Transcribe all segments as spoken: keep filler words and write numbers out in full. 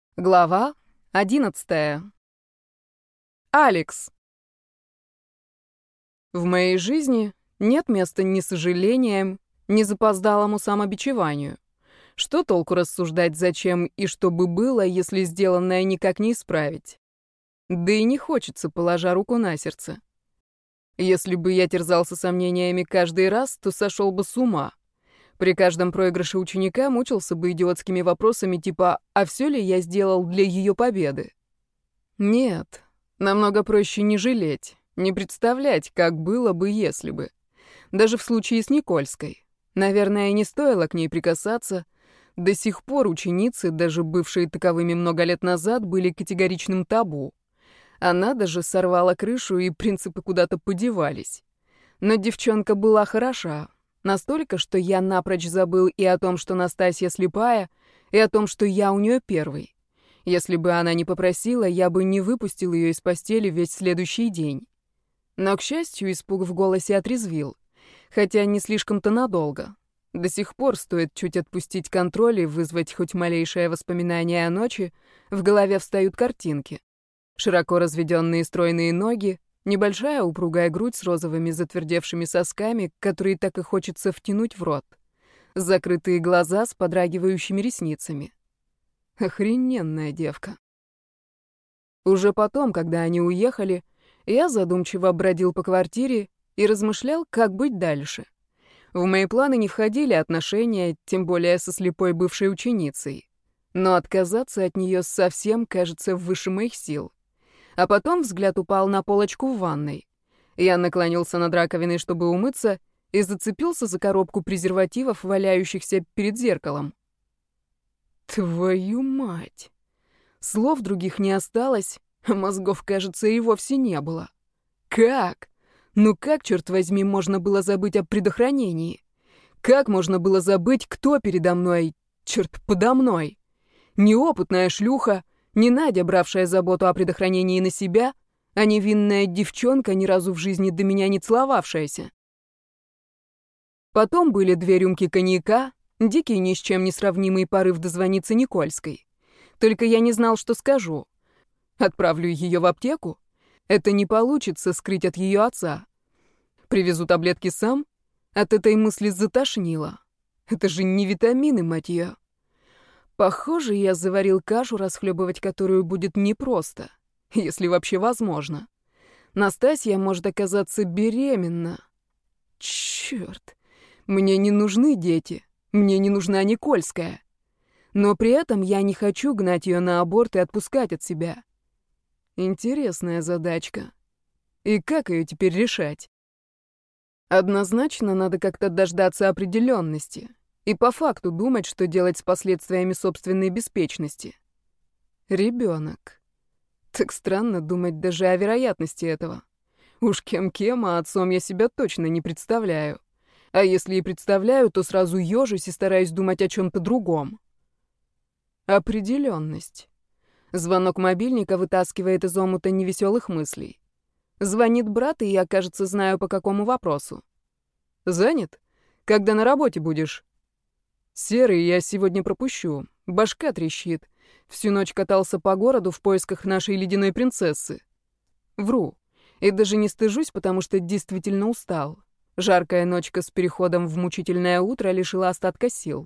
Глава одиннадцатая. Алекс. В моей жизни нет места ни сожалениям, ни запоздалому самобичеванию. Что толку рассуждать, зачем и что бы было, если сделанное никак не исправить? Да и не хочется, положа руку на сердце. Если бы я терзался сомнениями каждый раз, то сошел бы с ума. При каждом проигрыше ученика мучился бы идиотскими вопросами типа «А все ли я сделал для ее победы?» Нет, намного проще не жалеть, не представлять, как было бы, если бы. Даже в случае с Никольской. Наверное, не стоило к ней прикасаться. До сих пор ученицы, даже бывшие таковыми много лет назад, были категоричным табу. Она даже сорвала крышу, и принципы куда-то подевались. Но девчонка была хороша. Настолько, что я напрочь забыл и о том, что Настасья слепая, и о том, что я у нее первый. Если бы она не попросила, я бы не выпустил ее из постели весь следующий день. Но, к счастью, испуг в голосе отрезвил. Хотя не слишком-то надолго. До сих пор стоит чуть отпустить контроль и вызвать хоть малейшее воспоминание о ночи, в голове встают картинки. Широко разведенные стройные ноги, небольшая упругая грудь с розовыми затвердевшими сосками, которые так и хочется втянуть в рот. Закрытые глаза с подрагивающими ресницами. Охрененная девка. Уже потом, когда они уехали, я задумчиво бродил по квартире и размышлял, как быть дальше. В мои планы не входили отношения, тем более со слепой бывшей ученицей. Но отказаться от нее совсем, кажется, выше моих сил. А потом взгляд упал на полочку в ванной. Я наклонился над раковиной, чтобы умыться, и зацепился за коробку презервативов, валяющихся перед зеркалом. Твою мать! Слов других не осталось, а мозгов, кажется, и вовсе не было. Как? Ну как, черт возьми, можно было забыть о предохранении? Как можно было забыть, кто передо мной, черт, подо мной? Неопытная шлюха, не Надя, бравшая заботу о предохранении на себя, а невинная девчонка, ни разу в жизни до меня не целовавшаяся. Потом были две рюмки коньяка, дикий ни с чем не сравнимый порыв дозвониться Никольской. Только я не знал, что скажу. Отправлю ее в аптеку? Это не получится скрыть от ее отца. Привезу таблетки сам? От этой мысли затошнило. Это же не витамины, мать ее. Похоже, я заварил кашу, расхлебывать которую будет непросто, если вообще возможно. Настасья может оказаться беременна. Черт, мне не нужны дети, мне не нужна Никольская. Но при этом я не хочу гнать ее на аборт и отпускать от себя. Интересная задачка. И как ее теперь решать? Однозначно надо как-то дождаться определенности. И по факту думать, что делать с последствиями собственной беспечности. Ребенок. Так странно думать даже о вероятности этого. Уж кем-кем, а отцом я себя точно не представляю. А если и представляю, то сразу ежусь и стараюсь думать о чем-то другом. Определенность. Звонок мобильника вытаскивает из омута невеселых мыслей. Звонит брат, и я, кажется, знаю, по какому вопросу. Занят? Когда на работе будешь? Серый я сегодня пропущу. Башка трещит. Всю ночь катался по городу в поисках нашей ледяной принцессы. Вру. И даже не стыжусь, потому что действительно устал. Жаркая ночка с переходом в мучительное утро лишила остатка сил.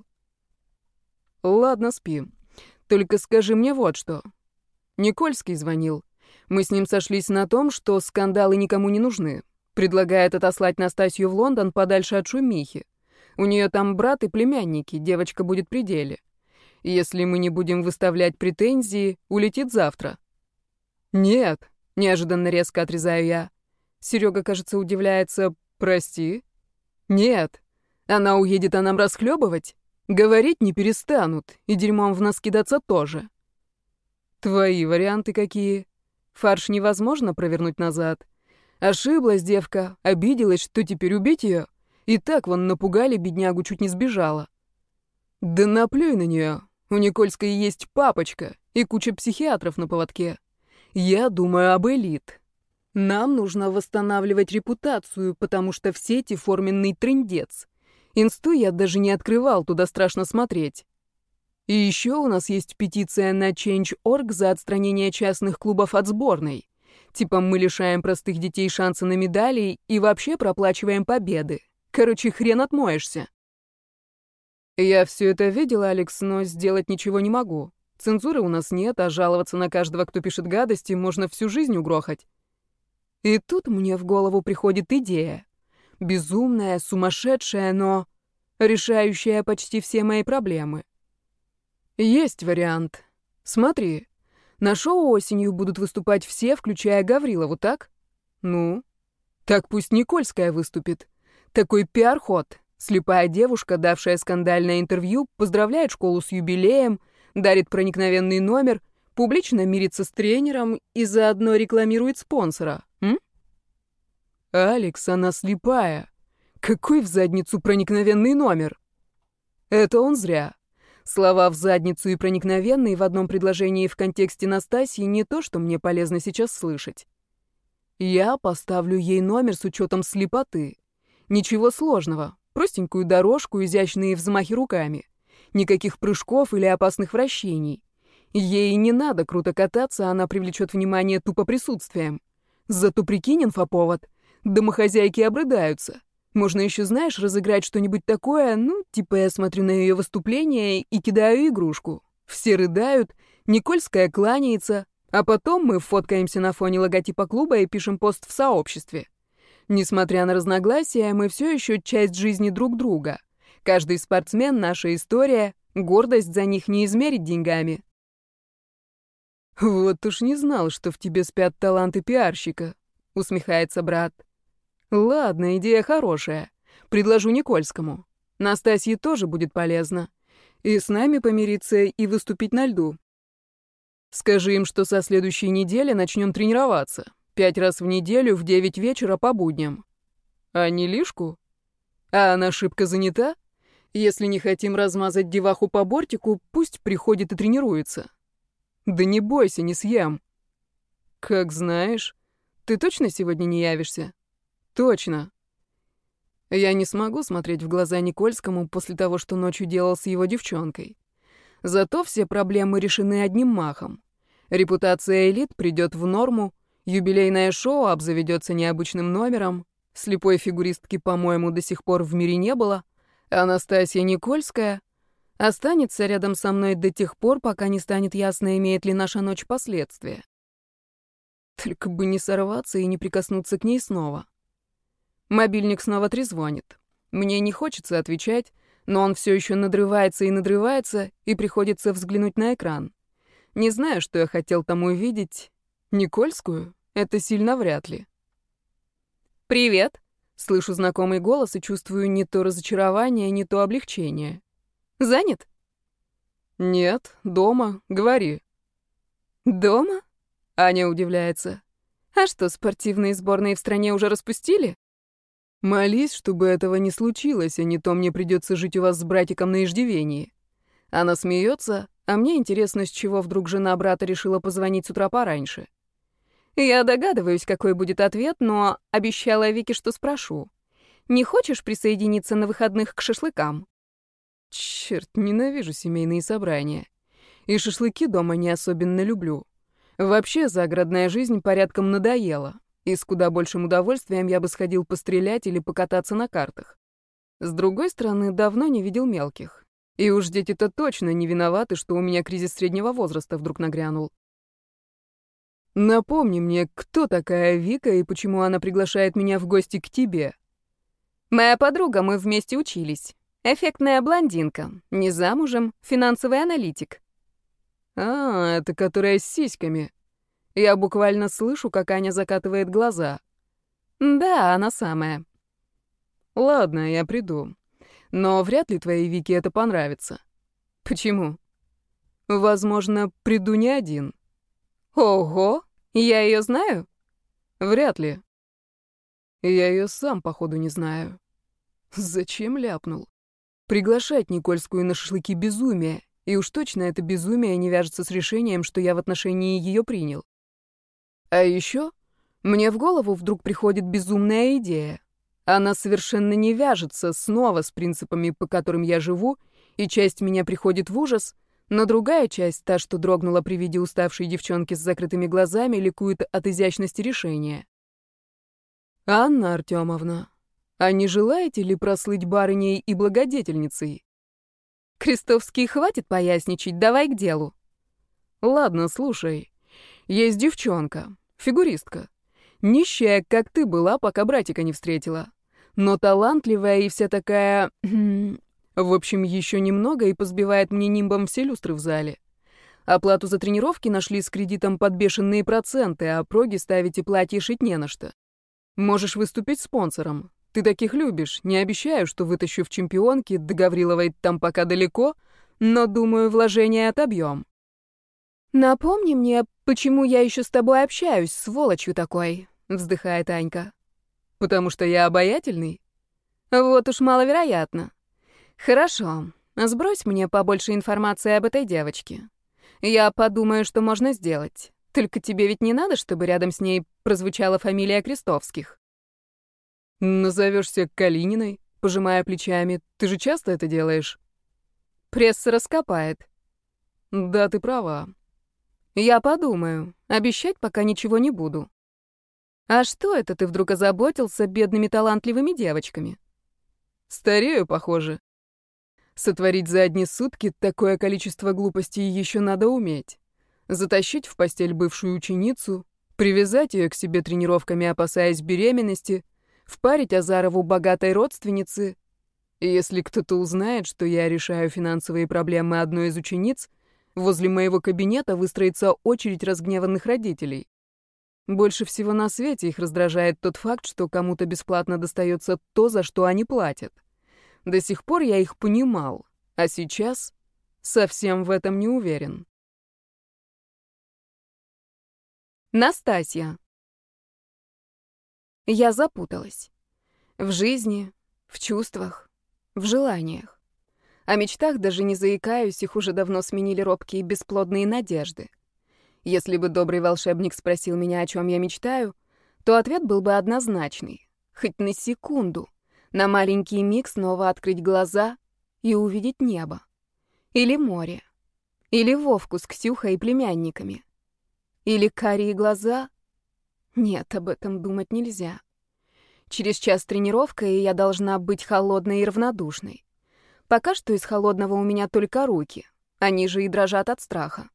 Ладно, спи. Только скажи мне вот что. Никольский звонил. Мы с ним сошлись на том, что скандалы никому не нужны. Предлагает отослать Настасью в Лондон подальше от шумихи. У нее там брат и племянники, девочка будет при деле. Если мы не будем выставлять претензии, улетит завтра. Нет, неожиданно резко отрезаю я. Серега, кажется, удивляется. Прости? Нет. Она уедет, а нам расхлебывать? Говорить не перестанут, и дерьмом в нас кидаться тоже. Твои варианты какие? Фарш невозможно провернуть назад. Ошиблась девка, обиделась, что теперь убить ее? И так вон напугали, беднягу чуть не сбежала. Да наплюй на нее. У Никольской есть папочка и куча психиатров на поводке. Я думаю об элит. Нам нужно восстанавливать репутацию, потому что в сети форменный трындец. Инсту я даже не открывал, туда страшно смотреть. И еще у нас есть петиция на Change точка орг за отстранение частных клубов от сборной. Типа мы лишаем простых детей шанса на медали и вообще проплачиваем победы. Короче, хрен отмоешься. Я все это видела, Алекс, но сделать ничего не могу. Цензуры у нас нет, а жаловаться на каждого, кто пишет гадости, можно всю жизнь угрохать. И тут мне в голову приходит идея. Безумная, сумасшедшая, но решающая почти все мои проблемы. Есть вариант. Смотри, на шоу осенью будут выступать все, включая Гаврилову, так? Ну? Так пусть Никольская выступит. Такой пиар-ход. Слепая девушка, давшая скандальное интервью, поздравляет школу с юбилеем, дарит проникновенный номер, публично мирится с тренером и заодно рекламирует спонсора. М? Алекс, она слепая. Какой в задницу проникновенный номер? Это он зря. Слова «в задницу» и «проникновенный» в одном предложении в контексте Настасьи не то, что мне полезно сейчас слышать. Я поставлю ей номер с учетом слепоты. Ничего сложного. Простенькую дорожку, изящные взмахи руками. Никаких прыжков или опасных вращений. Ей не надо круто кататься, она привлечет внимание тупо присутствием. Зато прикинь инфоповод. Домохозяйки обрыдаются. Можно еще, знаешь, разыграть что-нибудь такое, ну, типа я смотрю на ее выступление и кидаю игрушку. Все рыдают, Никольская кланяется, а потом мы фоткаемся на фоне логотипа клуба и пишем пост в сообществе. Несмотря на разногласия, мы все еще часть жизни друг друга. Каждый спортсмен — наша история, гордость за них не измерить деньгами. «Вот уж не знал, что в тебе спят таланты пиарщика», — усмехается брат. «Ладно, идея хорошая. Предложу Никольскому. Настасье тоже будет полезно. И с нами помириться и выступить на льду. Скажи им, что со следующей недели начнем тренироваться. Пять раз в неделю в девять вечера по будням. А не лишку? А она шибко занята? Если не хотим размазать деваху по бортику, пусть приходит и тренируется. Да не бойся, не съем». «Как знаешь. Ты точно сегодня не явишься?» «Точно. Я не смогу смотреть в глаза Никольскому после того, что ночью делал с его девчонкой. Зато все проблемы решены одним махом. Репутация элит придет в норму, юбилейное шоу обзаведется необычным номером, слепой фигуристки, по-моему, до сих пор в мире не было, а Настасья Никольская останется рядом со мной до тех пор, пока не станет ясно, имеет ли наша ночь последствия. Только бы не сорваться и не прикоснуться к ней снова. Мобильник снова трезвонит. Мне не хочется отвечать, но он все еще надрывается и надрывается, и приходится взглянуть на экран. Не знаю, что я хотел там увидеть. Никольскую? Это сильно вряд ли. «Привет!» — слышу знакомый голос и чувствую не то разочарование, не то облегчение. «Занят?» «Нет, дома. Говори». «Дома?» — Аня удивляется. «А что, спортивные сборные в стране уже распустили?» «Молись, чтобы этого не случилось, а не то мне придется жить у вас с братиком на иждивении». Она смеется, а мне интересно, с чего вдруг жена брата решила позвонить с утра пораньше. Я догадываюсь, какой будет ответ, но обещала Вике, что спрошу. Не хочешь присоединиться на выходных к шашлыкам? Черт, ненавижу семейные собрания. И шашлыки дома не особенно люблю. Вообще, загородная жизнь порядком надоела. И с куда большим удовольствием я бы сходил пострелять или покататься на картах. С другой стороны, давно не видел мелких. И уж дети-то точно не виноваты, что у меня кризис среднего возраста вдруг нагрянул. Напомни мне, кто такая Вика и почему она приглашает меня в гости к тебе? Моя подруга, мы вместе учились. Эффектная блондинка, не замужем, финансовый аналитик. А, это которая с сиськами. Я буквально слышу, как Аня закатывает глаза. Да, она самая. Ладно, я приду. Но вряд ли твоей Вике это понравится. Почему? Возможно, приду не один. Ого, я ее знаю? Вряд ли. Я ее сам, походу, не знаю. Зачем ляпнул? Приглашать Никольскую на шашлыки — безумие. И уж точно это безумие не вяжется с решением, что я в отношении ее принял. А еще мне в голову вдруг приходит безумная идея. Она совершенно не вяжется снова с принципами, по которым я живу, и часть меня приходит в ужас, Но другая часть, та, что дрогнула при виде уставшей девчонки с закрытыми глазами, ликует от изящности решения. «Анна Артемовна, а не желаете ли прослыть барыней и благодетельницей?» «Крестовский, хватит поясничать, давай к делу». «Ладно, слушай. Есть девчонка, фигуристка. Нищая, как ты была, пока братика не встретила. Но талантливая и вся такая... В общем, еще немного и позбивает мне нимбом все люстры в зале. Оплату за тренировки нашли с кредитом под бешеные проценты, а проги ставить и платье шить не на что. Можешь выступить спонсором. Ты таких любишь. Не обещаю, что вытащу в чемпионки, до Гавриловой там пока далеко, но, думаю, вложения отобьем». «Напомни мне, почему я еще с тобой общаюсь, сволочью такой», — вздыхает Анька. «Потому что я обаятельный?» «Вот уж маловероятно. Хорошо, сбрось мне побольше информации об этой девочке. Я подумаю, что можно сделать. Только тебе ведь не надо, чтобы рядом с ней прозвучала фамилия Крестовских». «Назовешься Калининой?» — пожимая плечами. «Ты же часто это делаешь?» «Пресса раскопает». «Да, ты права». «Я подумаю. Обещать пока ничего не буду». «А что это ты вдруг озаботился бедными талантливыми девочками?» «Старею, похоже. Сотворить за одни сутки такое количество глупостей еще надо уметь. Затащить в постель бывшую ученицу, привязать ее к себе тренировками, опасаясь беременности, впарить Азарову богатой родственнице. И если кто-то узнает, что я решаю финансовые проблемы одной из учениц, возле моего кабинета выстроится очередь разгневанных родителей. Больше всего на свете их раздражает тот факт, что кому-то бесплатно достается то, за что они платят. До сих пор я их понимал, а сейчас совсем в этом не уверен. Настасья. Я запуталась. В жизни, в чувствах, в желаниях. О мечтах даже не заикаюсь, их уже давно сменили робкие бесплодные надежды. Если бы добрый волшебник спросил меня, о чем я мечтаю, то ответ был бы однозначный. Хоть на секунду, на маленький миг снова открыть глаза и увидеть небо. Или море. Или Вовку с Ксюхой и племянниками. Или карие глаза. Нет, об этом думать нельзя. Через час тренировка, и я должна быть холодной и равнодушной. Пока что из холодного у меня только руки. Они же и дрожат от страха.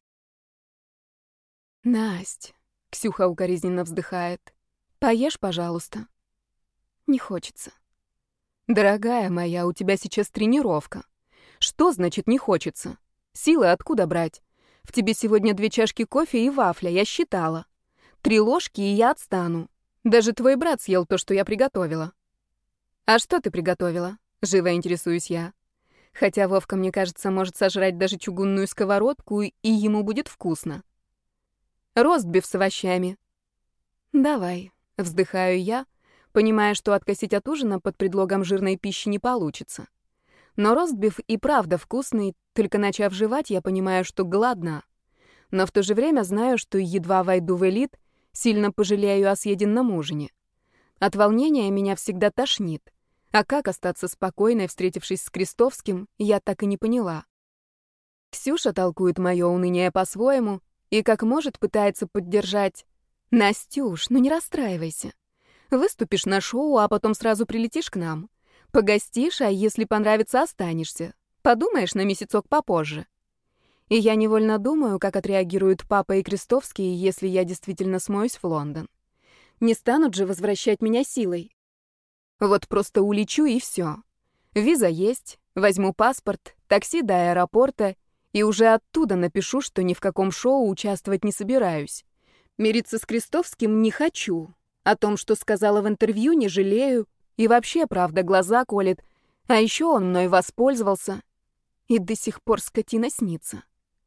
«Насть», — Ксюха укоризненно вздыхает, — «поешь, пожалуйста». Не хочется. «Дорогая моя, у тебя сейчас тренировка. Что значит не хочется? Силы откуда брать? В тебе сегодня две чашки кофе и вафля, я считала. Три ложки, и я отстану. Даже твой брат съел то, что я приготовила». «А что ты приготовила?» — живо интересуюсь я. Хотя Вовка, мне кажется, может сожрать даже чугунную сковородку, и ему будет вкусно. «Ростбиф с овощами». «Давай», — вздыхаю я, понимая, что откосить от ужина под предлогом жирной пищи не получится. Но ростбиф и правда вкусный, только начав жевать, я понимаю, что голодна. Но в то же время знаю, что едва войду в элит, сильно пожалею о съеденном ужине. От волнения меня всегда тошнит. А как остаться спокойной, встретившись с Крестовским, я так и не поняла. Ксюша толкует мое уныние по-своему и, как может, пытается поддержать. «Настюш, ну не расстраивайся. Выступишь на шоу, а потом сразу прилетишь к нам. Погостишь, а если понравится, останешься. Подумаешь на месяцок попозже». И я невольно думаю, как отреагируют папа и Крестовский, если я действительно смоюсь в Лондон. Не станут же возвращать меня силой. Вот просто улечу и все. Виза есть, возьму паспорт, такси до аэропорта, и уже оттуда напишу, что ни в каком шоу участвовать не собираюсь. Мириться с Крестовским не хочу. О том, что сказала в интервью, не жалею. И вообще, правда, глаза колет. А еще он мной воспользовался. И до сих пор скотина снится.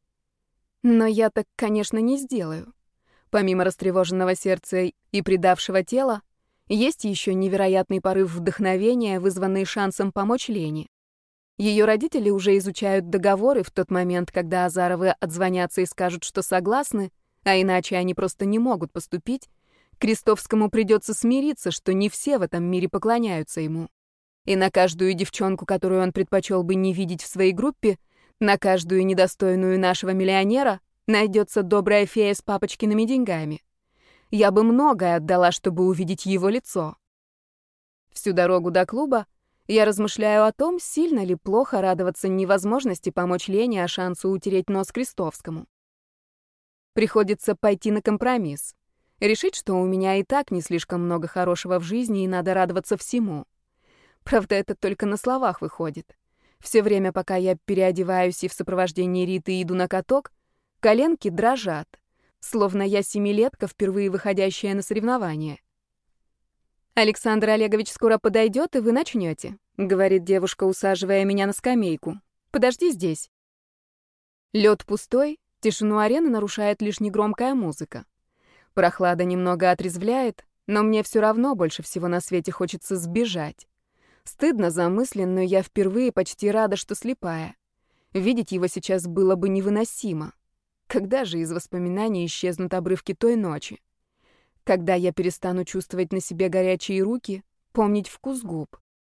Но я так, конечно, не сделаю. Помимо растревоженного сердца и предавшего тела, есть еще невероятный порыв вдохновения, вызванный шансом помочь Лене. Ее родители уже изучают договоры в тот момент, когда Азаровы отзвонятся и скажут, что согласны, а иначе они просто не могут поступить. Крестовскому придется смириться, что не все в этом мире поклоняются ему. И на каждую девчонку, которую он предпочел бы не видеть в своей группе, На каждую недостойную нашего миллионера найдется добрая фея с папочкиными деньгами. Я бы многое отдала, чтобы увидеть его лицо. Всю дорогу до клуба я размышляю о том, сильно ли плохо радоваться невозможности помочь Лене, а шансу утереть нос Крестовскому. Приходится пойти на компромисс. Решить, что у меня и так не слишком много хорошего в жизни, и надо радоваться всему. Правда, это только на словах выходит. Все время, пока я переодеваюсь и в сопровождении Риты иду на каток, коленки дрожат, словно я семилетка, впервые выходящая на соревнования. «Александр Олегович скоро подойдет, и вы начнете», — говорит девушка, усаживая меня на скамейку. «Подожди здесь». Лед пустой, тишину арены нарушает лишь негромкая музыка. Прохлада немного отрезвляет, но мне все равно больше всего на свете хочется сбежать. Стыдно за мысли, но я впервые почти рада, что слепая. Видеть его сейчас было бы невыносимо. Когда же из воспоминаний исчезнут обрывки той ночи? Когда я перестану чувствовать на себе горячие руки, помнить вкус губ?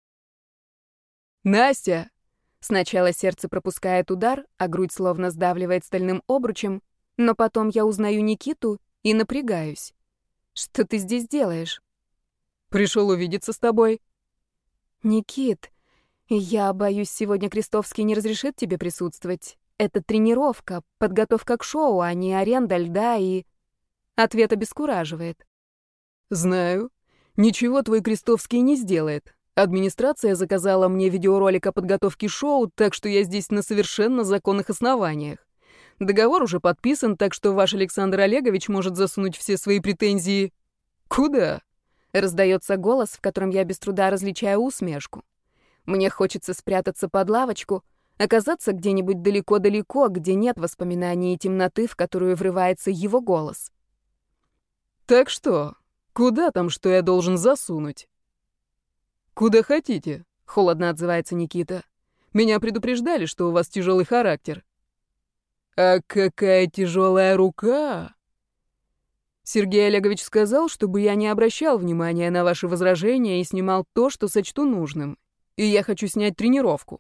«Настя!» Сначала сердце пропускает удар, а грудь словно сдавливает стальным обручем, но потом я узнаю Никиту и напрягаюсь. «Что ты здесь делаешь?» «Пришел увидеться с тобой». «Никит, я боюсь, сегодня Крестовский не разрешит тебе присутствовать. Это тренировка, подготовка к шоу, а не аренда льда и...» Ответ обескураживает. «Знаю. Ничего твой Крестовский не сделает. Администрация заказала мне видеоролик о подготовке шоу, так что я здесь на совершенно законных основаниях. Договор уже подписан, так что ваш Александр Олегович может засунуть все свои претензии... Куда?» Раздается голос, в котором я без труда различаю усмешку. Мне хочется спрятаться под лавочку, оказаться где-нибудь далеко-далеко, где нет воспоминаний и темноты, в которую врывается его голос. «Так что? Куда там, что я должен засунуть?» «Куда хотите», — холодно отзывается Никита. «Меня предупреждали, что у вас тяжелый характер». «А какая тяжелая рука!» Сергей Олегович сказал, чтобы я не обращал внимания на ваши возражения и снимал то, что сочту нужным. И я хочу снять тренировку.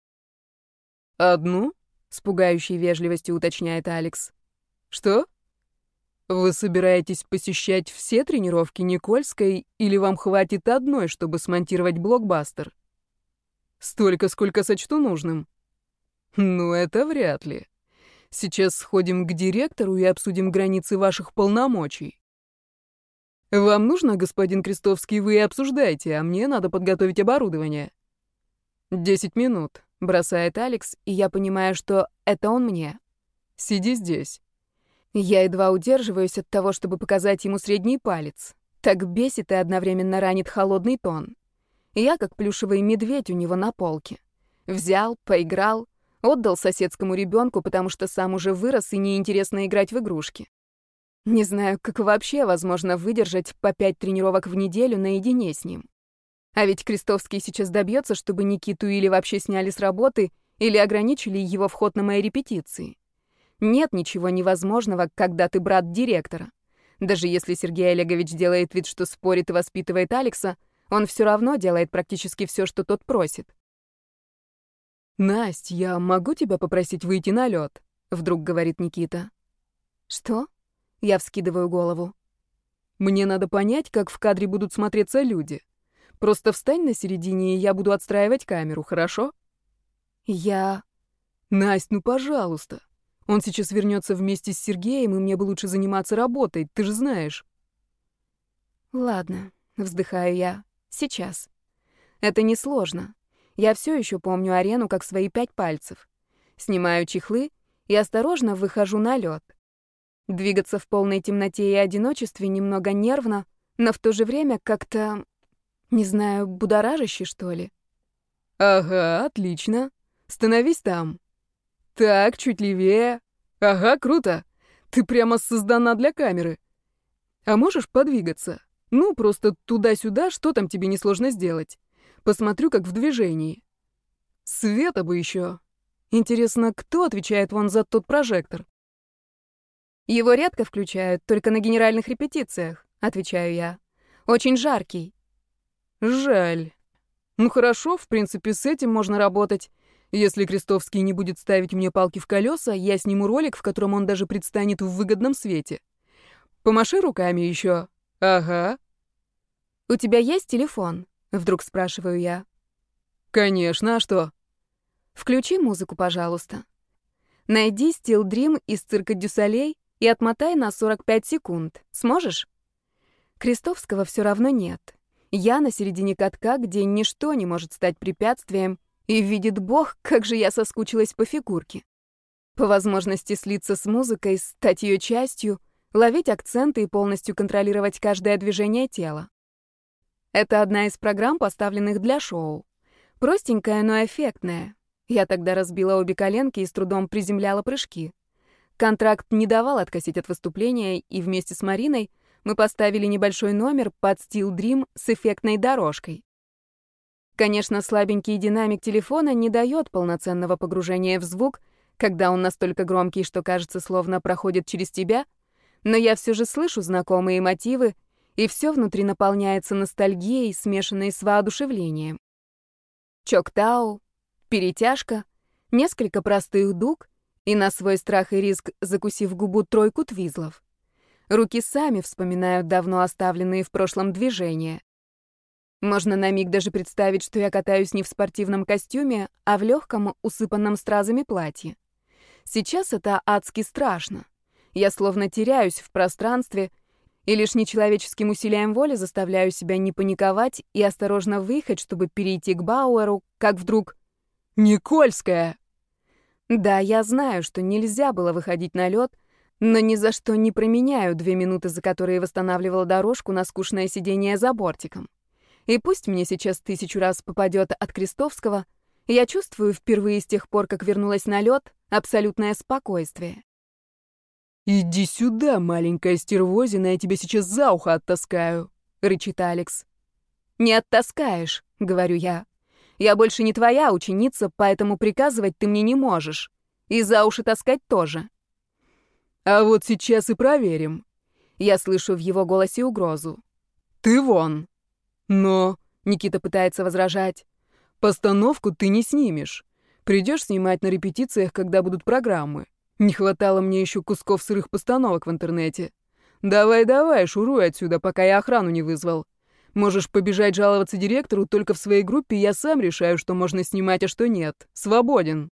«Одну?» — с пугающей вежливостью уточняет Алекс. «Что? Вы собираетесь посещать все тренировки Никольской, или вам хватит одной, чтобы смонтировать блокбастер? Столько, сколько сочту нужным?» «Ну, это вряд ли. Сейчас сходим к директору и обсудим границы ваших полномочий. Вам нужно, господин Крестовский, вы и обсуждайте, а мне надо подготовить оборудование». «Десять минут», — бросает Алекс, и я понимаю, что это он мне. «Сиди здесь». Я едва удерживаюсь от того, чтобы показать ему средний палец. Так бесит и одновременно ранит холодный тон. Я как плюшевый медведь у него на полке. Взял, поиграл, отдал соседскому ребенку, потому что сам уже вырос и неинтересно играть в игрушки. Не знаю, как вообще возможно выдержать по пять тренировок в неделю наедине с ним. А ведь Крестовский сейчас добьется, чтобы Никиту или вообще сняли с работы, или ограничили его вход на мои репетиции. Нет ничего невозможного, когда ты брат директора. Даже если Сергей Олегович делает вид, что спорит и воспитывает Алекса, он все равно делает практически все, что тот просит. «Насть, я могу тебя попросить выйти на лед?» — вдруг говорит Никита. «Что?» — я вскидываю голову. «Мне надо понять, как в кадре будут смотреться люди. Просто встань на середине, и я буду отстраивать камеру, хорошо?» «Я...» «Насть, ну пожалуйста. Он сейчас вернется вместе с Сергеем, и мне бы лучше заниматься работой, ты же знаешь». «Ладно», — вздыхаю я. «Сейчас. Это несложно. Я все еще помню арену как свои пять пальцев. Снимаю чехлы и осторожно выхожу на лед. Двигаться в полной темноте и одиночестве немного нервно, но в то же время как-то, не знаю, будоражаще, что ли». «Ага, отлично. Становись там. Так, чуть левее. Ага, круто. Ты прямо создана для камеры. А можешь подвигаться? Ну, просто туда-сюда, что там тебе несложно сделать? Посмотрю, как в движении. Света бы еще. Интересно, кто отвечает вон за тот прожектор?» «Его редко включают, только на генеральных репетициях», — отвечаю я. «Очень жаркий». «Жаль. Ну хорошо, в принципе, с этим можно работать. Если Крестовский не будет ставить мне палки в колеса, я сниму ролик, в котором он даже предстанет в выгодном свете. Помаши руками еще. Ага. «У тебя есть телефон?» — вдруг спрашиваю я. Конечно, а что? «Включи музыку, пожалуйста. Найди Steel Dream из цирка Дю Солей и отмотай на сорок пять секунд. Сможешь?» Крестовского все равно нет. Я на середине катка, где ничто не может стать препятствием, и видит Бог, как же я соскучилась по фигурке. По возможности слиться с музыкой, стать ее частью, ловить акценты и полностью контролировать каждое движение тела. Это одна из программ, поставленных для шоу. Простенькая, но эффектная. Я тогда разбила обе коленки и с трудом приземляла прыжки. Контракт не давал откосить от выступления, и вместе с Мариной мы поставили небольшой номер под Steel Dream с эффектной дорожкой. Конечно, слабенький динамик телефона не дает полноценного погружения в звук, когда он настолько громкий, что кажется, словно проходит через тебя, но я все же слышу знакомые мотивы, и все внутри наполняется ностальгией, смешанной с воодушевлением. Чоктау, перетяжка, несколько простых дуг и на свой страх и риск, закусив губу, тройку твизлов. Руки сами вспоминают давно оставленные в прошлом движения. Можно на миг даже представить, что я катаюсь не в спортивном костюме, а в легком, усыпанном стразами платье. Сейчас это адски страшно. Я словно теряюсь в пространстве, и лишь нечеловеческим усилием воли заставляю себя не паниковать и осторожно выехать, чтобы перейти к Бауэру, как вдруг... Никольская! Да, я знаю, что нельзя было выходить на лед, но ни за что не променяю две минуты, за которые восстанавливала дорожку, на скучное сидение за бортиком. И пусть мне сейчас тысячу раз попадет от Крестовского, я чувствую впервые с тех пор, как вернулась на лед, абсолютное спокойствие. «Иди сюда, маленькая стервозина, я тебя сейчас за ухо оттаскаю», — рычит Алекс. «Не оттаскаешь», — говорю я. «Я больше не твоя ученица, поэтому приказывать ты мне не можешь. И за уши таскать тоже». «А вот сейчас и проверим». Я слышу в его голосе угрозу. «Ты вон». «Но...» — Никита пытается возражать. «Постановку ты не снимешь. Придешь снимать на репетициях, когда будут программы. Не хватало мне еще кусков сырых постановок в интернете. Давай-давай, шуруй отсюда, пока я охрану не вызвал. Можешь побежать жаловаться директору, только в своей группе я сам решаю, что можно снимать, а что нет. Свободен».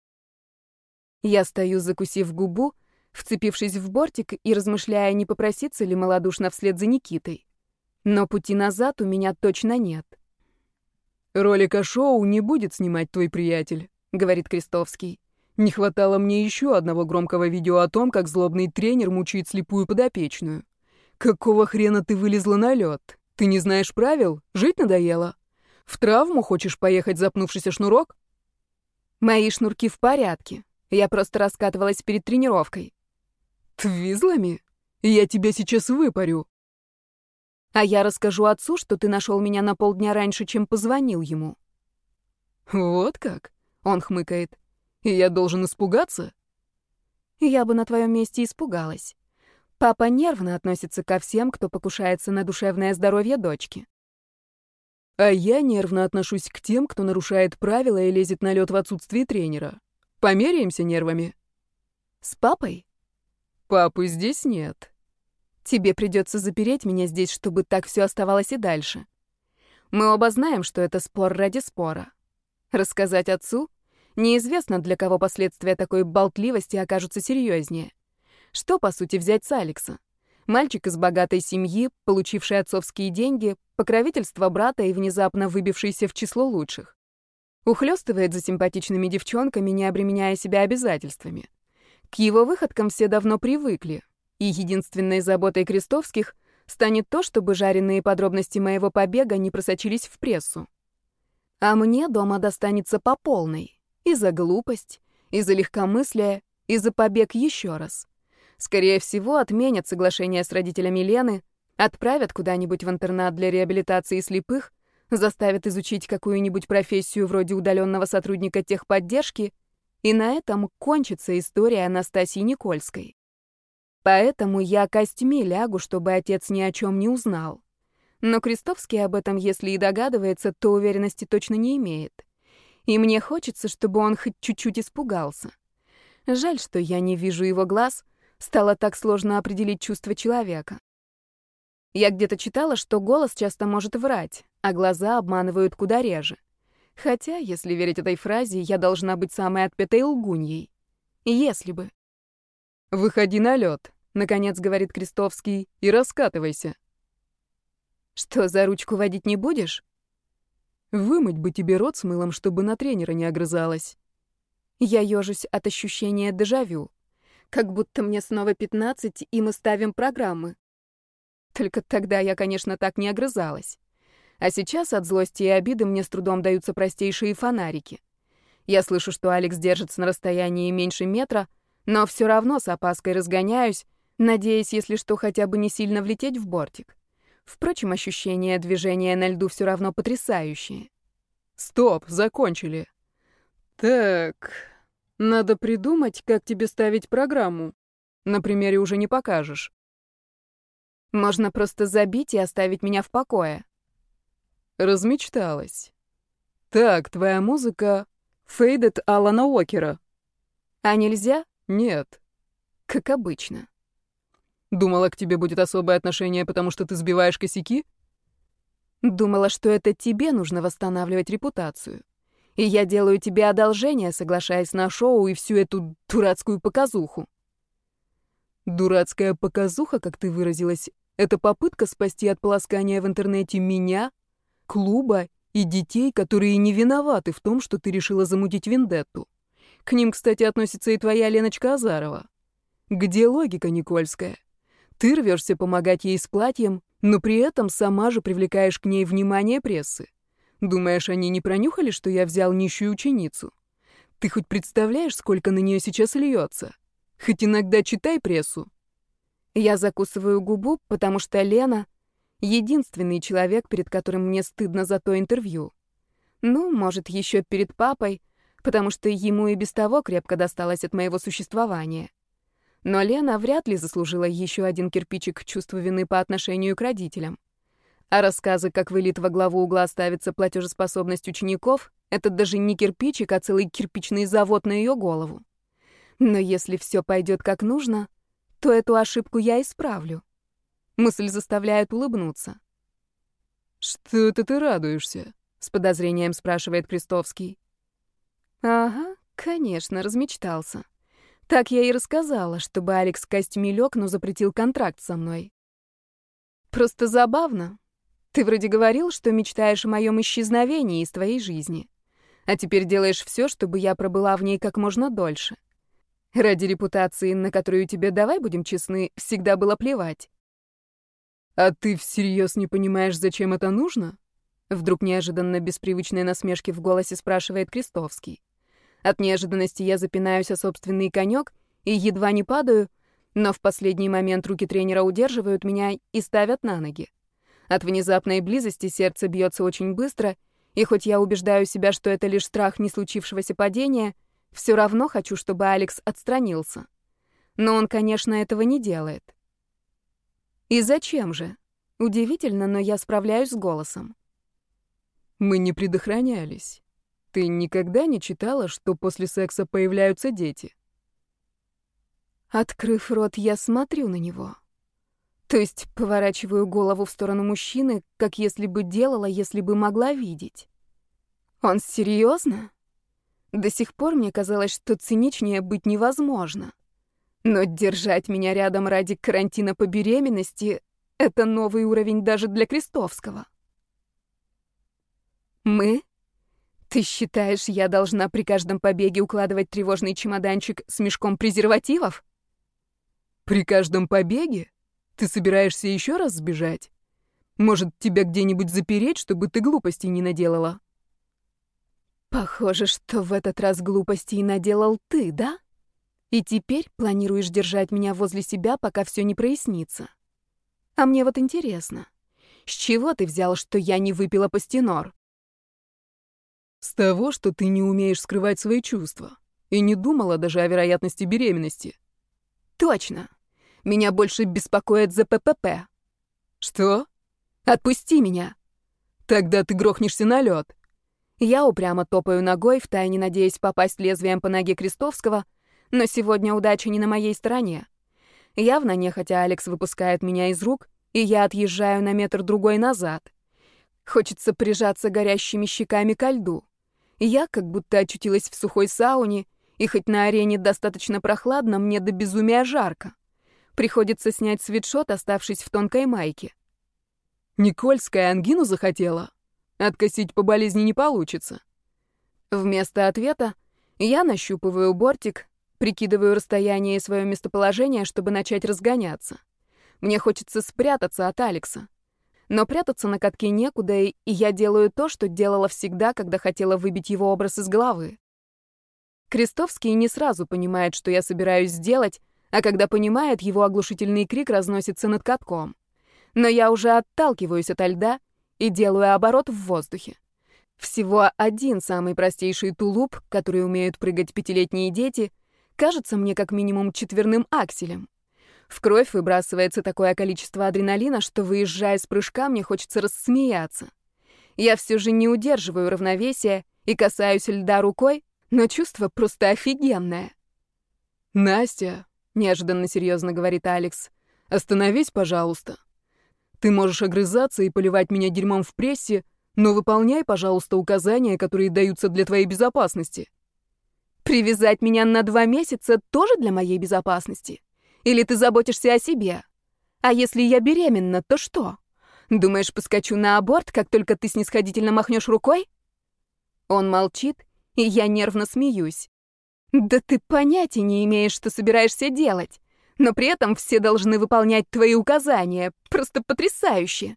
Я стою, закусив губу, вцепившись в бортик и размышляя, не попроситься ли малодушно вслед за Никитой. Но пути назад у меня точно нет. «Ролика шоу не будет снимать твой приятель», — говорит Крестовский. «Не хватало мне еще одного громкого видео о том, как злобный тренер мучает слепую подопечную. Какого хрена ты вылезла на лед? Ты не знаешь правил? Жить надоело? В травму хочешь поехать, запнувшись о шнурок?» «Мои шнурки в порядке. Я просто раскатывалась перед тренировкой». «Твизлами? Я тебя сейчас выпарю». «А я расскажу отцу, что ты нашел меня на полдня раньше, чем позвонил ему». «Вот как?» — он хмыкает. «И я должен испугаться?» «Я бы на твоем месте испугалась. Папа нервно относится ко всем, кто покушается на душевное здоровье дочки». «А я нервно отношусь к тем, кто нарушает правила и лезет на лед в отсутствие тренера. Померяемся нервами?» «С папой?» «Папы здесь нет». «Тебе придется запереть меня здесь, чтобы так все оставалось и дальше. Мы оба знаем, что это спор ради спора. Рассказать отцу? Неизвестно, для кого последствия такой болтливости окажутся серьезнее. Что, по сути, взять с Алекса? Мальчик из богатой семьи, получивший отцовские деньги, покровительство брата и внезапно выбившийся в число лучших. Ухлёстывает за симпатичными девчонками, не обременяя себя обязательствами. К его выходкам все давно привыкли, и единственной заботой Крестовских станет то, чтобы жареные подробности моего побега не просочились в прессу. А мне дома достанется по полной. И за глупость, и за легкомыслие, и за побег еще раз. Скорее всего, отменят соглашение с родителями Лены, отправят куда-нибудь в интернат для реабилитации слепых, заставят изучить какую-нибудь профессию вроде удаленного сотрудника техподдержки, и на этом кончится история Анастасии Никольской. Поэтому я костьми лягу, чтобы отец ни о чем не узнал. Но Крестовский об этом, если и догадывается, то уверенности точно не имеет. И мне хочется, чтобы он хоть чуть-чуть испугался. Жаль, что я не вижу его глаз, стало так сложно определить чувства человека. Я где-то читала, что голос часто может врать, а глаза обманывают куда реже. Хотя, если верить этой фразе, я должна быть самой отпетой лгуньей. Если бы. «Выходи на лед», — наконец говорит Крестовский, — «и раскатывайся». «Что, за ручку водить не будешь?» «Вымыть бы тебе рот с мылом, чтобы на тренера не огрызалась». Я ёжусь от ощущения дежавю. Как будто мне снова пятнадцать, и мы ставим программы. Только тогда я, конечно, так не огрызалась. А сейчас от злости и обиды мне с трудом даются простейшие фонарики. Я слышу, что Алекс держится на расстоянии меньше метра, но все равно с опаской разгоняюсь, надеясь, если что, хотя бы не сильно влететь в бортик. Впрочем, ощущение движения на льду все равно потрясающее. «Стоп, закончили. Так, надо придумать, как тебе ставить программу. На примере уже не покажешь». Можно просто забить и оставить меня в покое. Размечталась. Так, твоя музыка Faded Алана Уокера. А нельзя? Нет. Как обычно. Думала, к тебе будет особое отношение, потому что ты сбиваешь косяки? Думала, что это тебе нужно восстанавливать репутацию. И я делаю тебе одолжение, соглашаясь на шоу и всю эту дурацкую показуху. Дурацкая показуха, как ты выразилась, это попытка спасти от полоскания в интернете меня, клуба и детей, которые не виноваты в том, что ты решила замутить вендетту. К ним, кстати, относится и твоя Леночка Азарова. Где логика Никольская? Ты рвешься помогать ей с платьем, но при этом сама же привлекаешь к ней внимание прессы. Думаешь, они не пронюхали, что я взял нищую ученицу? Ты хоть представляешь, сколько на нее сейчас льется? Хоть иногда читай прессу. Я закусываю губу, потому что Лена — единственный человек, перед которым мне стыдно за то интервью. Ну, может, еще перед папой, потому что ему и без того крепко досталось от моего существования. Но Лена вряд ли заслужила еще один кирпичик чувства вины по отношению к родителям. А рассказы, как в элит во главу угла ставится платежеспособность учеников, это даже не кирпичик, а целый кирпичный завод на ее голову. Но если все пойдет как нужно, то эту ошибку я исправлю. Мысль заставляет улыбнуться. «Что это ты радуешься?» — с подозрением спрашивает Крестовский. «Ага, конечно, размечтался. Так я и рассказала, чтобы Алекс костьми лег, но запретил контракт со мной. Просто забавно. Ты вроде говорил, что мечтаешь о моем исчезновении из твоей жизни. А теперь делаешь все, чтобы я пробыла в ней как можно дольше. Ради репутации, на которую тебе, давай будем честны, всегда было плевать». «А ты всерьез не понимаешь, зачем это нужно?» Вдруг неожиданно без привычной насмешки в голосе спрашивает Крестовский. От неожиданности я запинаюсь о собственный конек и едва не падаю, но в последний момент руки тренера удерживают меня и ставят на ноги. От внезапной близости сердце бьется очень быстро, и хоть я убеждаю себя, что это лишь страх не случившегося падения, все равно хочу, чтобы Алекс отстранился. Но он, конечно, этого не делает. И зачем же? Удивительно, но я справляюсь с голосом. Мы не предохранялись. Ты никогда не читала, что после секса появляются дети? Открыв рот, я смотрю на него. То есть поворачиваю голову в сторону мужчины, как если бы делала, если бы могла видеть. Он серьезно? До сих пор мне казалось, что циничнее быть невозможно. Но держать меня рядом ради карантина по беременности — это новый уровень даже для Крестовского. Мы? Ты считаешь, я должна при каждом побеге укладывать тревожный чемоданчик с мешком презервативов? При каждом побеге? Ты собираешься еще раз сбежать? Может, тебя где-нибудь запереть, чтобы ты глупостей не наделала? Похоже, что в этот раз глупостей наделал ты, да? И теперь планируешь держать меня возле себя, пока все не прояснится. А мне вот интересно, с чего ты взял, что я не выпила пастенор? С того, что ты не умеешь скрывать свои чувства и не думала даже о вероятности беременности. Точно. Меня больше беспокоит зэ пэ пэ пэ. Что? Отпусти меня. Тогда ты грохнешься на лед. Я упрямо топаю ногой, втайне надеясь попасть лезвием по ноге Крестовского, но сегодня удача не на моей стороне. Явно нехотя Алекс выпускает меня из рук, и я отъезжаю на метр-другой назад. Хочется прижаться горящими щеками ко льду. Я как будто очутилась в сухой сауне, и хоть на арене достаточно прохладно, мне до безумия жарко. Приходится снять свитшот, оставшись в тонкой майке. Никольская ангину захотела? Откосить по болезни не получится. Вместо ответа я нащупываю бортик, прикидываю расстояние и свое местоположение, чтобы начать разгоняться. Мне хочется спрятаться от Алекса. Но прятаться на катке некуда, и я делаю то, что делала всегда, когда хотела выбить его образ из головы. Крестовский не сразу понимает, что я собираюсь сделать, а когда понимает, его оглушительный крик разносится над катком. Но я уже отталкиваюсь ото льда и делаю оборот в воздухе. Всего один самый простейший тулуп, который умеют прыгать пятилетние дети, кажется мне как минимум четверным акселем. В кровь выбрасывается такое количество адреналина, что, выезжая с прыжка, мне хочется рассмеяться. Я все же не удерживаю равновесия и касаюсь льда рукой, но чувство просто офигенное. «Настя», — неожиданно серьезно говорит Алекс, — «остановись, пожалуйста. Ты можешь огрызаться и поливать меня дерьмом в прессе, но выполняй, пожалуйста, указания, которые даются для твоей безопасности». «Привязать меня на два месяца тоже для моей безопасности? Или ты заботишься о себе? А если я беременна, то что? Думаешь, поскочу на аборт, как только ты снисходительно махнешь рукой?» Он молчит, и я нервно смеюсь. «Да ты понятия не имеешь, что собираешься делать, но при этом все должны выполнять твои указания. Просто потрясающе!»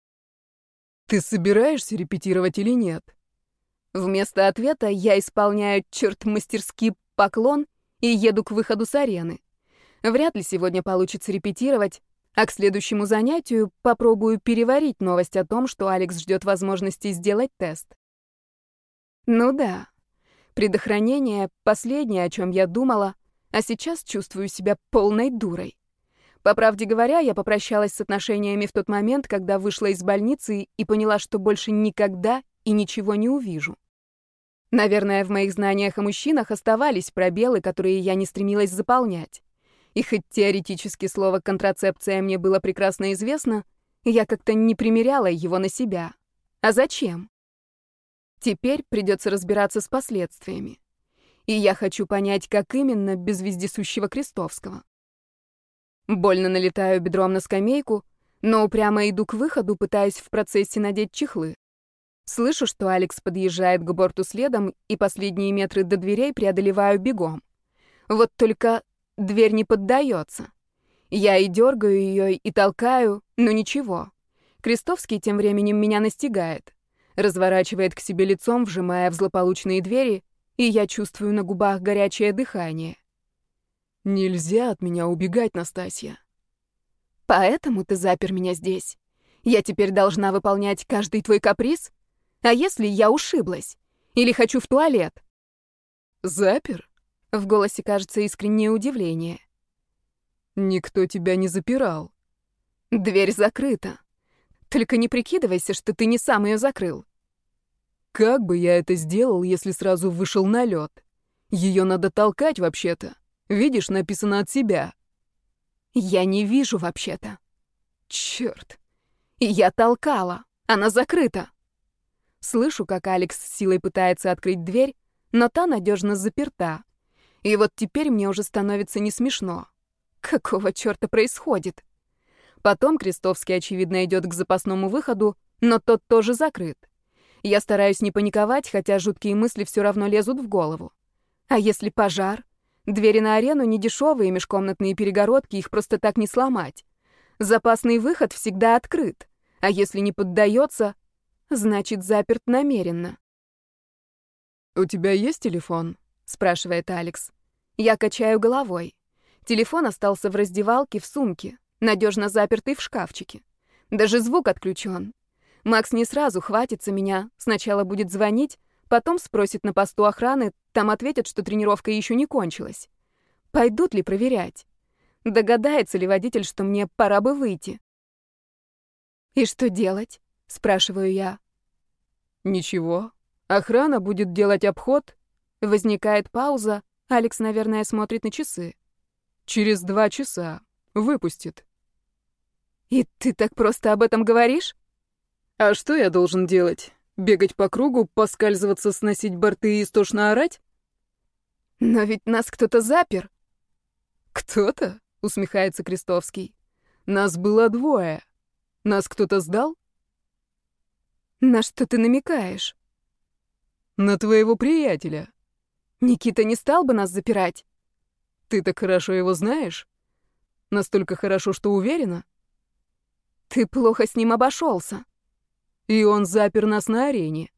«Ты собираешься репетировать или нет?» Вместо ответа я исполняю черт мастерски поклон и еду к выходу с арены. Вряд ли сегодня получится репетировать, а к следующему занятию попробую переварить новость о том, что Алекс ждет возможности сделать тест. Ну да, предохранение — последнее, о чем я думала, а сейчас чувствую себя полной дурой. По правде говоря, я попрощалась с отношениями в тот момент, когда вышла из больницы и поняла, что больше никогда и ничего не увижу. Наверное, в моих знаниях о мужчинах оставались пробелы, которые я не стремилась заполнять. И хоть теоретически слово «контрацепция» мне было прекрасно известно, я как-то не примеряла его на себя. А зачем? Теперь придется разбираться с последствиями. И я хочу понять, как именно, без вездесущего Крестовского. Больно налетаю бедром на скамейку, но упрямо иду к выходу, пытаясь в процессе надеть чехлы. Слышу, что Алекс подъезжает к борту следом, и последние метры до дверей преодолеваю бегом. Вот только дверь не поддается. Я и дергаю ее, и толкаю, но ничего. Крестовский тем временем меня настигает. Разворачивает к себе лицом, вжимая в злополучные двери, и я чувствую на губах горячее дыхание. «Нельзя от меня убегать, Настасья». «Поэтому ты запер меня здесь. Я теперь должна выполнять каждый твой каприз? А если я ушиблась? Или хочу в туалет?» «Запер?» В голосе кажется искреннее удивление. «Никто тебя не запирал». «Дверь закрыта. Только не прикидывайся, что ты не сам ее закрыл». «Как бы я это сделал, если сразу вышел на лед? Ее надо толкать вообще-то. Видишь, написано от себя». «Я не вижу вообще-то». «Черт». «И я толкала. Она закрыта». Слышу, как Алекс с силой пытается открыть дверь, но та надежно заперта. И вот теперь мне уже становится не смешно. Какого черта происходит? Потом Крестовский, очевидно, идет к запасному выходу, но тот тоже закрыт. Я стараюсь не паниковать, хотя жуткие мысли все равно лезут в голову. А если пожар? Двери на арену не дешевые, межкомнатные перегородки, их просто так не сломать. Запасный выход всегда открыт, а если не поддается, значит, заперт намеренно. «У тебя есть телефон?» — спрашивает Алекс. Я качаю головой. Телефон остался в раздевалке в сумке, надежно запертый в шкафчике. Даже звук отключен. Макс не сразу хватится меня, сначала будет звонить, потом спросит на посту охраны, там ответят, что тренировка еще не кончилась. Пойдут ли проверять? Догадается ли водитель, что мне пора бы выйти? «И что делать?» — спрашиваю я. «Ничего. Охрана будет делать обход. Возникает пауза. Алекс, наверное, смотрит на часы. Через два часа. Выпустит. И ты так просто об этом говоришь? А что я должен делать? Бегать по кругу, поскальзываться, сносить борты и истошно орать? Но ведь нас кто-то запер. Кто-то? Усмехается Крестовский. Нас было двое. Нас кто-то сдал? На что ты намекаешь? На твоего приятеля. Никита не стал бы нас запирать. Ты так хорошо его знаешь? Настолько хорошо, что уверена? Ты плохо с ним обошелся. И он запер нас на арене.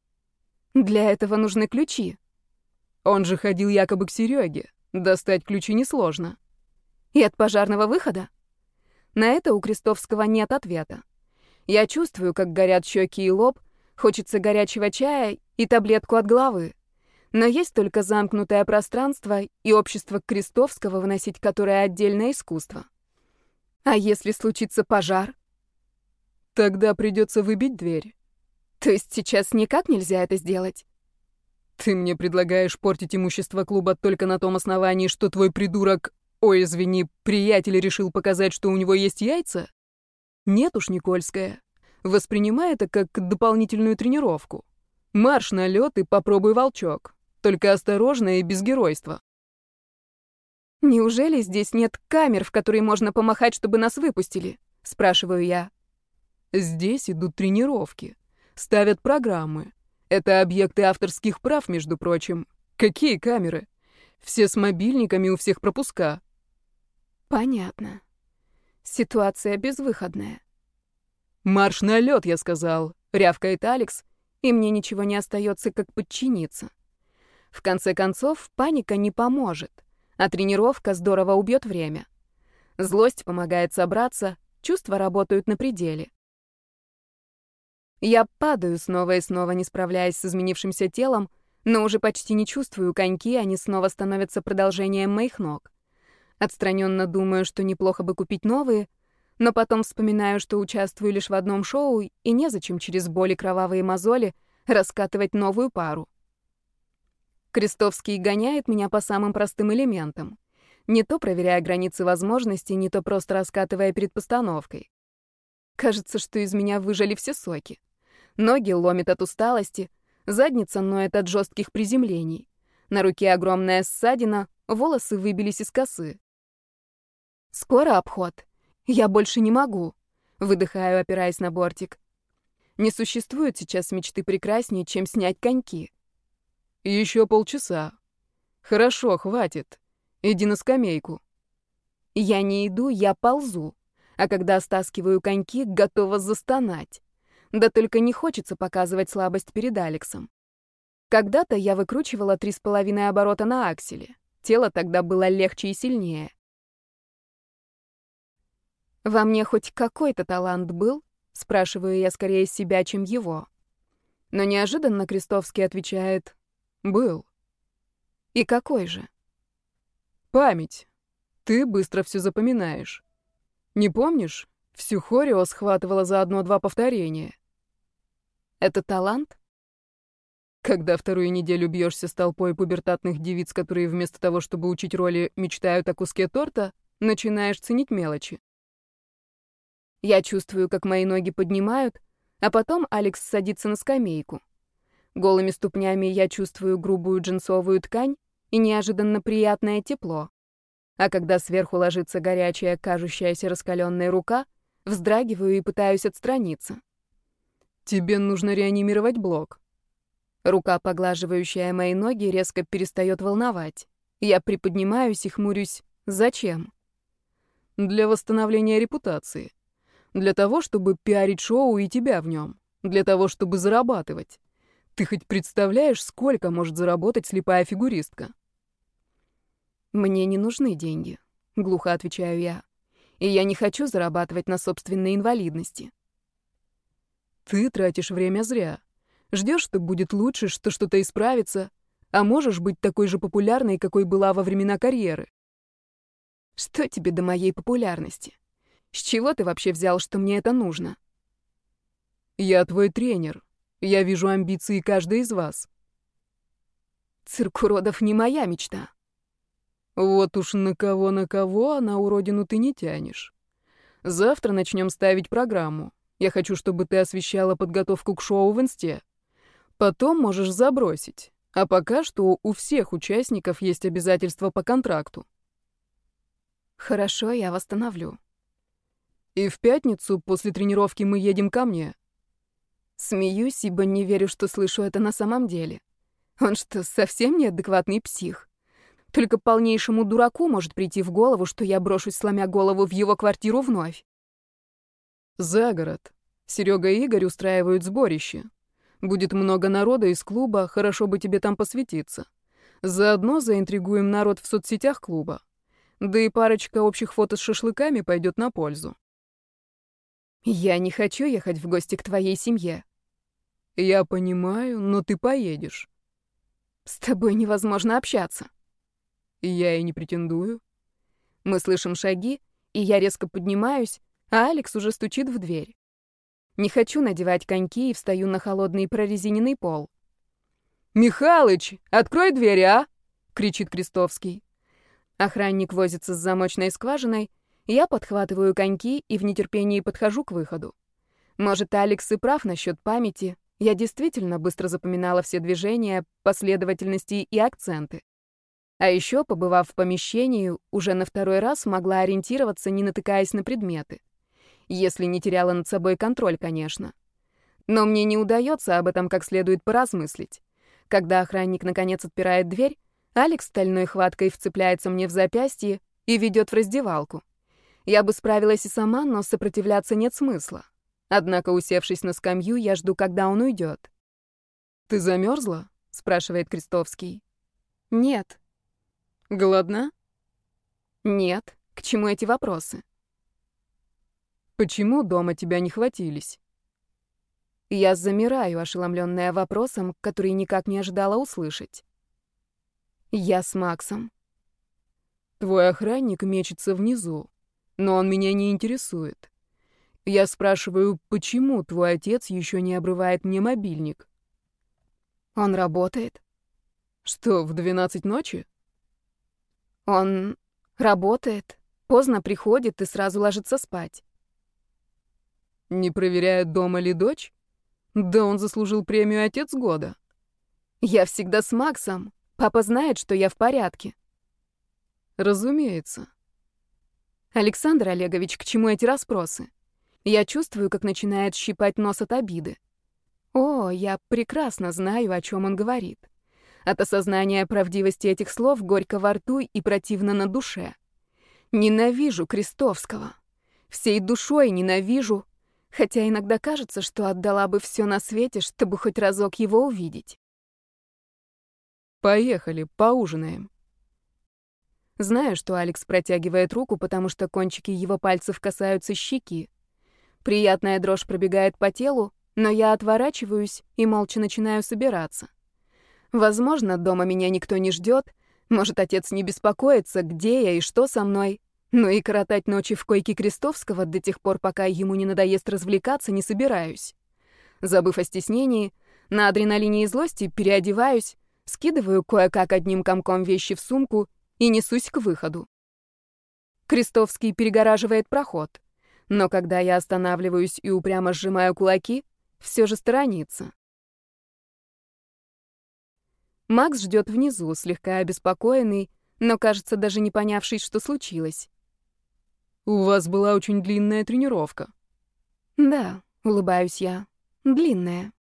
Для этого нужны ключи. Он же ходил якобы к Сереге. Достать ключи несложно. И от пожарного выхода? На это у Крестовского нет ответа. Я чувствую, как горят щеки и лоб, хочется горячего чая и таблетку от головы. Но есть только замкнутое пространство и общество Крестовского, выносить которое отдельное искусство. А если случится пожар? Тогда придется выбить дверь. То есть сейчас никак нельзя это сделать? Ты мне предлагаешь портить имущество клуба только на том основании, что твой придурок, ой, извини, приятель решил показать, что у него есть яйца? Нет уж, Никольская. Воспринимай это как дополнительную тренировку. Марш на лед и попробуй волчок. Только осторожно и без геройства. Неужели здесь нет камер, в которые можно помахать, чтобы нас выпустили? Спрашиваю я. Здесь идут тренировки. Ставят программы. Это объекты авторских прав, между прочим. Какие камеры? Все с мобильниками, у всех пропуска. Понятно. Ситуация безвыходная. Марш на лед, я сказал, рявкает Алекс, и мне ничего не остается, как подчиниться. В конце концов, паника не поможет, а тренировка здорово убьет время. Злость помогает собраться, чувства работают на пределе. Я падаю снова и снова, не справляясь с изменившимся телом, но уже почти не чувствую коньки, они снова становятся продолжением моих ног. Отстраненно думаю, что неплохо бы купить новые, но потом вспоминаю, что участвую лишь в одном шоу, и незачем через боль и кровавые мозоли раскатывать новую пару. Крестовский гоняет меня по самым простым элементам, не то проверяя границы возможностей, не то просто раскатывая перед постановкой. Кажется, что из меня выжали все соки. Ноги ломит от усталости, задница ноет от жестких приземлений. На руке огромная ссадина, волосы выбились из косы. Скоро обход. Я больше не могу. Выдыхаю, опираясь на бортик. Не существует сейчас мечты прекраснее, чем снять коньки. Еще полчаса. Хорошо, хватит. Иди на скамейку. Я не иду, я ползу. А когда стаскиваю коньки, готова застонать. Да только не хочется показывать слабость перед Алексом. Когда-то я выкручивала три с половиной оборота на акселе. Тело тогда было легче и сильнее. Во мне хоть какой-то талант был? Спрашиваю я скорее себя, чем его. Но неожиданно Крестовский отвечает: был. И какой же? Память. Ты быстро все запоминаешь. Не помнишь? Всю хорео схватывала за одно-два повторения. Это талант? Когда вторую неделю бьешься с толпой пубертатных девиц, которые вместо того, чтобы учить роли, мечтают о куске торта, начинаешь ценить мелочи. Я чувствую, как мои ноги поднимают, а потом Алекс садится на скамейку. Голыми ступнями я чувствую грубую джинсовую ткань и неожиданно приятное тепло. А когда сверху ложится горячая, кажущаяся раскаленная рука, вздрагиваю и пытаюсь отстраниться. Тебе нужно реанимировать блок. Рука, поглаживающая мои ноги, резко перестает волновать. Я приподнимаюсь и хмурюсь. Зачем? Для восстановления репутации. Для того, чтобы пиарить шоу и тебя в нем. Для того, чтобы зарабатывать. Ты хоть представляешь, сколько может заработать слепая фигуристка? Мне не нужны деньги, глухо отвечаю я. И я не хочу зарабатывать на собственной инвалидности. Ты тратишь время зря. Ждешь, что будет лучше, что что-то исправится, а можешь быть такой же популярной, какой была во времена карьеры. Что тебе до моей популярности? С чего ты вообще взял, что мне это нужно? Я твой тренер. Я вижу амбиции каждой из вас. Цирк уродов не моя мечта. Вот уж на кого на кого, а на уродину ты не тянешь. Завтра начнем ставить программу. Я хочу, чтобы ты освещала подготовку к шоу в инсте. Потом можешь забросить. А пока что у всех участников есть обязательства по контракту. Хорошо, я восстановлю. И в пятницу после тренировки мы едем ко мне. Смеюсь, ибо не верю, что слышу это на самом деле. Он что, совсем неадекватный псих? Только полнейшему дураку может прийти в голову, что я брошусь, сломя голову, в его квартиру вновь. За город. Серега и Игорь устраивают сборище. Будет много народа из клуба, хорошо бы тебе там посвятиться. Заодно заинтригуем народ в соцсетях клуба. Да и парочка общих фото с шашлыками пойдет на пользу. Я не хочу ехать в гости к твоей семье. Я понимаю, но ты поедешь. С тобой невозможно общаться. Я и не претендую. Мы слышим шаги, и я резко поднимаюсь, а Алекс уже стучит в дверь. Не хочу надевать коньки и встаю на холодный прорезиненный пол. «Михалыч, открой дверь, а!» — кричит Крестовский. Охранник возится с замочной скважиной, я подхватываю коньки и в нетерпении подхожу к выходу. Может, Алекс и прав насчет памяти. Я действительно быстро запоминала все движения, последовательности и акценты. А еще, побывав в помещении, уже на второй раз могла ориентироваться, не натыкаясь на предметы. Если не теряла над собой контроль, конечно. Но мне не удается об этом как следует поразмыслить. Когда охранник наконец отпирает дверь, Алекс стальной хваткой вцепляется мне в запястье и ведет в раздевалку. Я бы справилась и сама, но сопротивляться нет смысла. Однако, усевшись на скамью, я жду, когда он уйдет. «Ты замерзла?» — спрашивает Крестовский. «Нет». «Голодна?» «Нет. К чему эти вопросы?» «Почему дома тебя не хватились?» Я замираю, ошеломленная вопросом, который никак не ожидала услышать. «Я с Максом». «Твой охранник мечется внизу, но он меня не интересует. Я спрашиваю, почему твой отец еще не обрывает мне мобильник?» «Он работает». «Что, в двенадцать ночи?» «Он работает, поздно приходит и сразу ложится спать». «Не проверяет, дома ли дочь? Да он заслужил премию «Отец года». «Я всегда с Максом. Папа знает, что я в порядке». «Разумеется». «Александр Олегович, к чему эти расспросы? Я чувствую, как начинает щипать нос от обиды. О, я прекрасно знаю, о чем он говорит. От осознания правдивости этих слов горько во рту и противно на душе. Ненавижу Крестовского. Всей душой ненавижу, хотя иногда кажется, что отдала бы все на свете, чтобы хоть разок его увидеть. «Поехали, поужинаем». Знаю, что Алекс протягивает руку, потому что кончики его пальцев касаются щеки. Приятная дрожь пробегает по телу, но я отворачиваюсь и молча начинаю собираться. Возможно, дома меня никто не ждет, может, отец не беспокоится, где я и что со мной, но и коротать ночи в койке Крестовского до тех пор, пока ему не надоест развлекаться, не собираюсь. Забыв о стеснении, на адреналине и злости переодеваюсь, скидываю кое-как одним комком вещи в сумку и несусь к выходу. Крестовский перегораживает проход, но когда я останавливаюсь и упрямо сжимаю кулаки, все же сторонится. Макс ждет внизу, слегка обеспокоенный, но, кажется, даже не понявший, что случилось. «У вас была очень длинная тренировка». «Да», — улыбаюсь я, — «длинная».